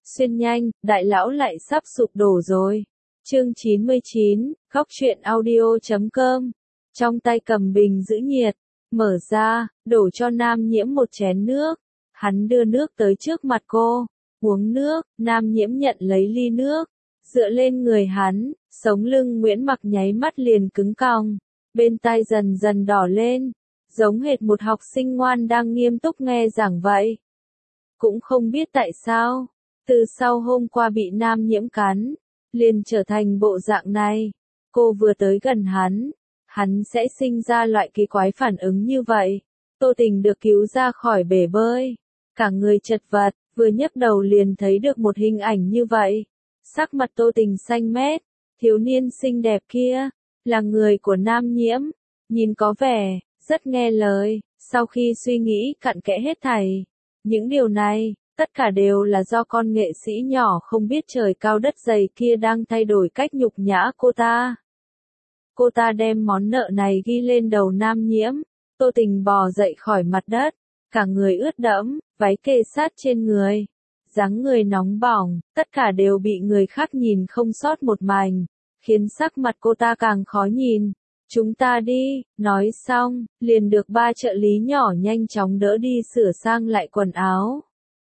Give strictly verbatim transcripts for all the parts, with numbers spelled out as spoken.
Xuyên nhanh, đại lão lại sắp sụp đổ rồi. Chương chín mươi chín, Góc truyện audio chấm com. Trong tay cầm bình giữ nhiệt, mở ra, đổ cho Nam Nhiễm một chén nước. Hắn đưa nước tới trước mặt cô, uống nước, Nam Nhiễm nhận lấy ly nước, dựa lên người hắn, sống lưng Nguyễn Mặc nháy mắt liền cứng còng, bên tai dần dần đỏ lên, giống hệt một học sinh ngoan đang nghiêm túc nghe giảng vậy. Cũng không biết tại sao, từ sau hôm qua bị Nam Nhiễm cắn, liền trở thành bộ dạng này. Cô vừa tới gần hắn, hắn sẽ sinh ra loại kỳ quái phản ứng như vậy. Tô Tình được cứu ra khỏi bể bơi, cả người chật vật, vừa nhấc đầu liền thấy được một hình ảnh như vậy. Sắc mặt Tô Tình xanh mét, thiếu niên xinh đẹp kia, là người của Nam Nhiễm, nhìn có vẻ rất nghe lời. Sau khi suy nghĩ cặn kẽ hết thảy, những điều này, tất cả đều là do con nghệ sĩ nhỏ không biết trời cao đất dày kia đang thay đổi cách nhục nhã cô ta. Cô ta đem món nợ này ghi lên đầu Nam Nhiễm. Tô Tình bò dậy khỏi mặt đất, cả người ướt đẫm, váy kê sát trên người, dáng người nóng bỏng, tất cả đều bị người khác nhìn không sót một mảnh, khiến sắc mặt cô ta càng khó nhìn. Chúng ta đi, nói xong, liền được ba trợ lý nhỏ nhanh chóng đỡ đi sửa sang lại quần áo.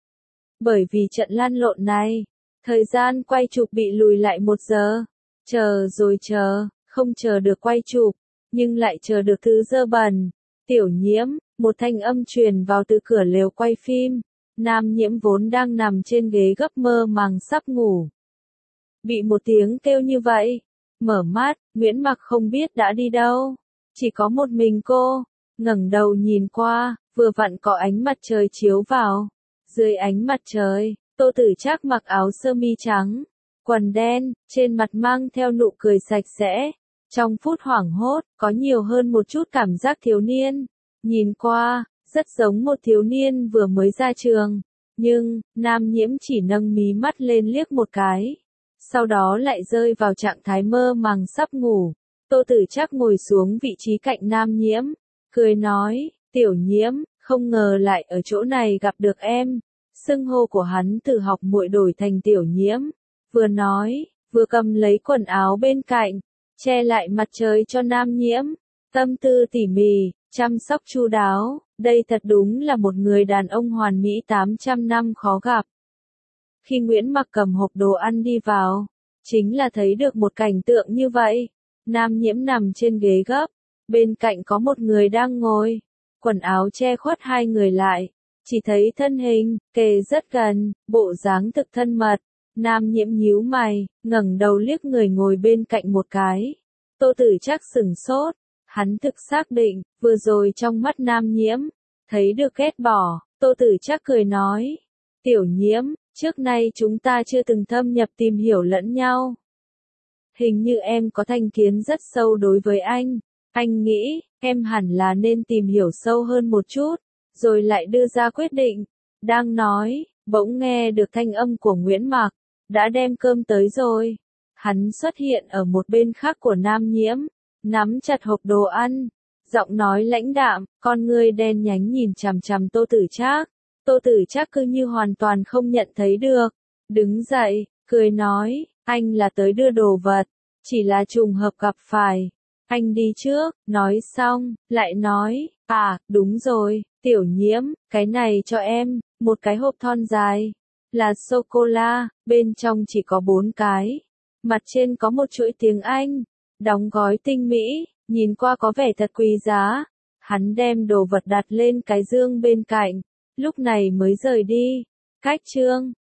Bởi vì trận lăn lộn này, thời gian quay chụp bị lùi lại một giờ. Chờ rồi chờ, không chờ được quay chụp, nhưng lại chờ được thứ dơ bẩn. Tiểu Nhiễm, một thanh âm truyền vào từ cửa lều quay phim. Nam Nhiễm vốn đang nằm trên ghế gấp mơ màng sắp ngủ. Bị một tiếng kêu như vậy, mở mắt, Nguyễn Mặc không biết đã đi đâu. Chỉ có một mình cô, ngẩng đầu nhìn qua, vừa vặn có ánh mặt trời chiếu vào. Dưới ánh mặt trời, Tô Tử Trác mặc áo sơ mi trắng, quần đen, trên mặt mang theo nụ cười sạch sẽ. Trong phút hoảng hốt, có nhiều hơn một chút cảm giác thiếu niên. Nhìn qua, rất giống một thiếu niên vừa mới ra trường. Nhưng, Nam Nhiễm chỉ nâng mí mắt lên liếc một cái. Sau đó lại rơi vào trạng thái mơ màng sắp ngủ. Tô Tử Trác ngồi xuống vị trí cạnh Nam Nhiễm, cười nói, Tiểu Nhiễm, không ngờ lại ở chỗ này gặp được em. Xưng hô của hắn từ học muội đổi thành Tiểu Nhiễm. Vừa nói, vừa cầm lấy quần áo bên cạnh, che lại mặt trời cho Nam Nhiễm. Tâm tư tỉ mỉ, chăm sóc chu đáo, đây thật đúng là một người đàn ông hoàn mỹ tám trăm năm khó gặp. Khi Nguyễn Mặc cầm hộp đồ ăn đi vào, chính là thấy được một cảnh tượng như vậy. Nam Nhiễm nằm trên ghế gấp, bên cạnh có một người đang ngồi, quần áo che khuất hai người lại, chỉ thấy thân hình, kề rất gần, bộ dáng thực thân mật. Nam Nhiễm nhíu mày, ngẩng đầu liếc người ngồi bên cạnh một cái. Tô Tử Trác sửng sốt, hắn thực xác định, vừa rồi trong mắt Nam Nhiễm, thấy được ghét bỏ. Tô Tử Trác cười nói, Tiểu Nhiễm, trước nay chúng ta chưa từng thâm nhập tìm hiểu lẫn nhau. Hình như em có thành kiến rất sâu đối với anh. Anh nghĩ, em hẳn là nên tìm hiểu sâu hơn một chút, rồi lại đưa ra quyết định. Đang nói, bỗng nghe được thanh âm của Nguyễn Mặc, đã đem cơm tới rồi. Hắn xuất hiện ở một bên khác của Nam Nhiễm, nắm chặt hộp đồ ăn, giọng nói lãnh đạm, con ngươi đen nhánh nhìn chằm chằm Tô Tử Trác. Tô Tử Trác cứ như hoàn toàn không nhận thấy được, đứng dậy, cười nói, anh là tới đưa đồ vật, chỉ là trùng hợp gặp phải. Anh đi trước, nói xong, lại nói, à, đúng rồi, Tiểu Nhiễm, cái này cho em, một cái hộp thon dài, là sô-cô-la, bên trong chỉ có bốn cái, mặt trên có một chuỗi tiếng Anh, đóng gói tinh mỹ, nhìn qua có vẻ thật quý giá. Hắn đem đồ vật đặt lên cái dương bên cạnh, lúc này mới rời đi. Cách chương